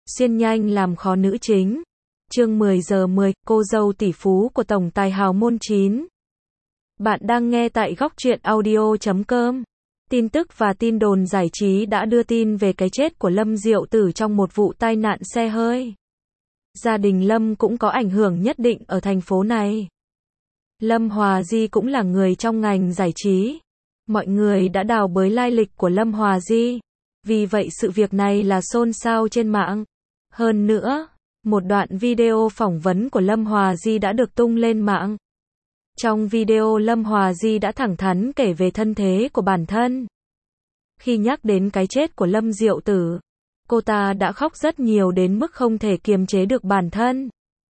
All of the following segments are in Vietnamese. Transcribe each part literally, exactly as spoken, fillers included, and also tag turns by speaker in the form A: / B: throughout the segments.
A: Xuyên nhanh làm khó nữ chính. Chương mười giờ mười, cô dâu tỷ phú của tổng tài hào môn chín. Bạn đang nghe tại góc truyện audio chấm com. Tin tức và tin đồn giải trí đã đưa tin về cái chết của Lâm Diệu Tử trong một vụ tai nạn xe hơi. Gia đình Lâm cũng có ảnh hưởng nhất định ở thành phố này. Lâm Hòa Di cũng là người trong ngành giải trí. Mọi người đã đào bới lai lịch của Lâm Hòa Di. Vì vậy sự việc này là xôn xao trên mạng. Hơn nữa, một đoạn video phỏng vấn của Lâm Hòa Di đã được tung lên mạng. Trong video Lâm Hòa Di đã thẳng thắn kể về thân thế của bản thân. Khi nhắc đến cái chết của Lâm Diệu Tử, cô ta đã khóc rất nhiều đến mức không thể kiềm chế được bản thân.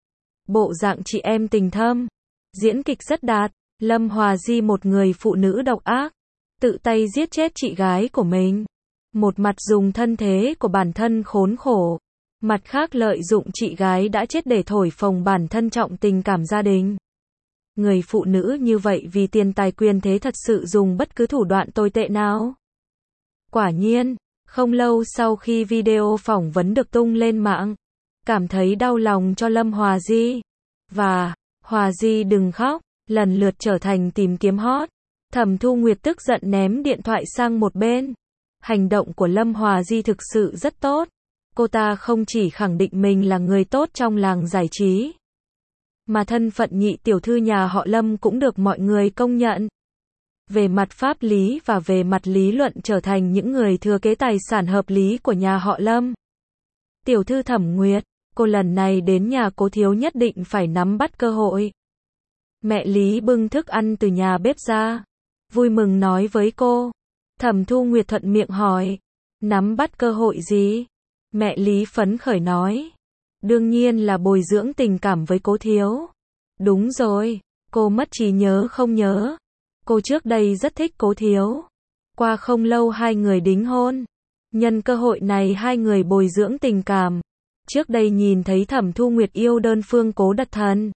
A: Bộ dạng chị em tình thâm, diễn kịch rất đạt. Lâm Hòa Di một người phụ nữ độc ác, tự tay giết chết chị gái của mình. Một mặt dùng thân thế của bản thân khốn khổ, mặt khác lợi dụng chị gái đã chết để thổi phồng bản thân trọng tình cảm gia đình. Người phụ nữ như vậy vì tiền tài quyền thế thật sự dùng bất cứ thủ đoạn tồi tệ nào. Quả nhiên, không lâu sau khi video phỏng vấn được tung lên mạng, cảm thấy đau lòng cho Lâm Hòa Di. Và, Hòa Di đừng khóc, lần lượt trở thành tìm kiếm hot. Thẩm Thu Nguyệt tức giận ném điện thoại sang một bên. Hành động của Lâm Hòa Di thực sự rất tốt. Cô ta không chỉ khẳng định mình là người tốt trong làng giải trí, mà thân phận nhị tiểu thư nhà họ Lâm cũng được mọi người công nhận. Về mặt pháp lý và về mặt lý luận trở thành những người thừa kế tài sản hợp lý của nhà họ Lâm. Tiểu thư Thẩm Nguyệt, cô lần này đến nhà Cố thiếu nhất định phải nắm bắt cơ hội. Mẹ Lý bưng thức ăn từ nhà bếp ra, vui mừng nói với cô. Thẩm Thu Nguyệt thuận miệng hỏi, nắm bắt cơ hội gì? Mẹ Lý phấn khởi nói, đương nhiên là bồi dưỡng tình cảm với Cố thiếu. Đúng rồi, cô mất trí nhớ không nhớ. Cô trước đây rất thích Cố thiếu. Qua không lâu hai người đính hôn. Nhân cơ hội này hai người bồi dưỡng tình cảm. Trước đây nhìn thấy Thẩm Thu Nguyệt yêu đơn phương Cố Đật Thần.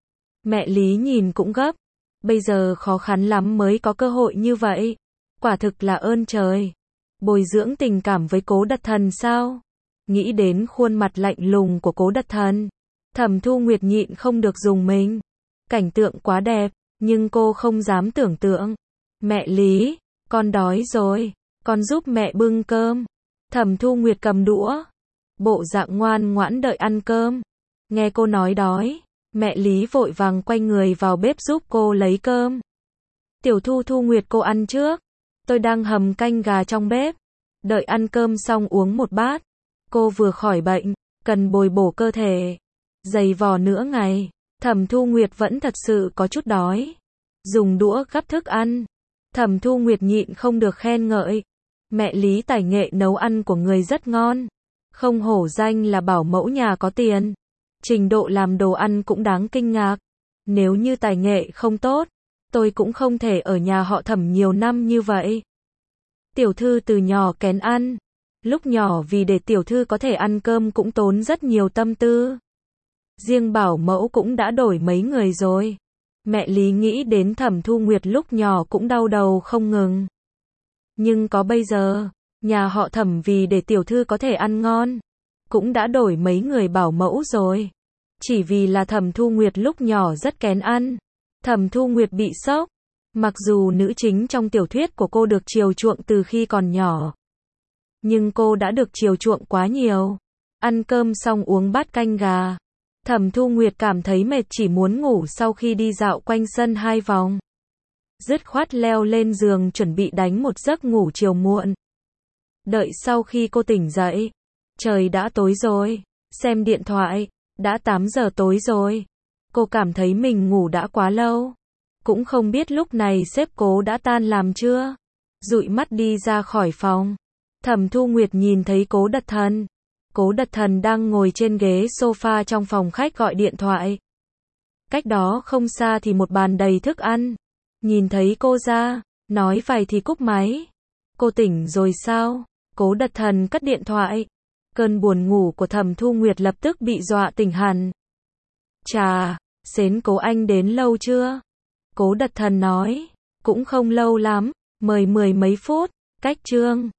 A: Mẹ Lý nhìn cũng gấp. Bây giờ khó khăn lắm mới có cơ hội như vậy. Quả thực là ơn trời. Bồi dưỡng tình cảm với Cố Đật Thần sao? Nghĩ đến khuôn mặt lạnh lùng của Cố Đật Thần, Thẩm Thu Nguyệt nhịn không được dùng mình. Cảnh tượng quá đẹp, nhưng cô không dám tưởng tượng. Mẹ Lý, con đói rồi, con giúp mẹ bưng cơm. Thẩm Thu Nguyệt cầm đũa, bộ dạng ngoan ngoãn đợi ăn cơm. Nghe cô nói đói, mẹ Lý vội vàng quay người vào bếp giúp cô lấy cơm. Tiểu Thu Thu Nguyệt cô ăn trước, tôi đang hầm canh gà trong bếp. Đợi ăn cơm xong uống một bát. Cô vừa khỏi bệnh, cần bồi bổ cơ thể. Dày vò nửa ngày, Thẩm Thu Nguyệt vẫn thật sự có chút đói. Dùng đũa gắp thức ăn. Thẩm Thu Nguyệt nhịn không được khen ngợi. Mẹ Lý tài nghệ nấu ăn của người rất ngon. Không hổ danh là bảo mẫu nhà có tiền. Trình độ làm đồ ăn cũng đáng kinh ngạc. Nếu như tài nghệ không tốt, tôi cũng không thể ở nhà họ Thẩm nhiều năm như vậy. Tiểu thư từ nhỏ kén ăn. Lúc nhỏ vì để tiểu thư có thể ăn cơm cũng tốn rất nhiều tâm tư. Riêng bảo mẫu cũng đã đổi mấy người rồi. Mẹ Lý nghĩ đến Thẩm Thu Nguyệt lúc nhỏ cũng đau đầu không ngừng. Nhưng có bây giờ, nhà họ Thẩm vì để tiểu thư có thể ăn ngon, cũng đã đổi mấy người bảo mẫu rồi. Chỉ vì là Thẩm Thu Nguyệt lúc nhỏ rất kén ăn. Thẩm Thu Nguyệt bị sốc. Mặc dù nữ chính trong tiểu thuyết của cô được chiều chuộng từ khi còn nhỏ, nhưng cô đã được chiều chuộng quá nhiều. Ăn cơm xong uống bát canh gà. Thẩm Thu Nguyệt cảm thấy mệt chỉ muốn ngủ sau khi đi dạo quanh sân hai vòng. Dứt khoát leo lên giường chuẩn bị đánh một giấc ngủ chiều muộn. Đợi sau khi cô tỉnh dậy, trời đã tối rồi. Xem điện thoại, đã tám giờ tối rồi. Cô cảm thấy mình ngủ đã quá lâu. Cũng không biết lúc này sếp Cố đã tan làm chưa. Dụi mắt đi ra khỏi phòng. Thẩm Thu Nguyệt nhìn thấy Cố Đật Thần. Cố Đật Thần đang ngồi trên ghế sofa trong phòng khách gọi điện thoại. Cách đó không xa thì một bàn đầy thức ăn. Nhìn thấy cô ra, nói vài thì cúp máy. Cô tỉnh rồi sao? Cố Đật Thần cất điện thoại. Cơn buồn ngủ của Thẩm Thu Nguyệt lập tức bị dọa tỉnh hẳn. Chà, xến Cố anh đến lâu chưa? Cố Đật Thần nói, cũng không lâu lắm, mời mười mấy phút, cách chương.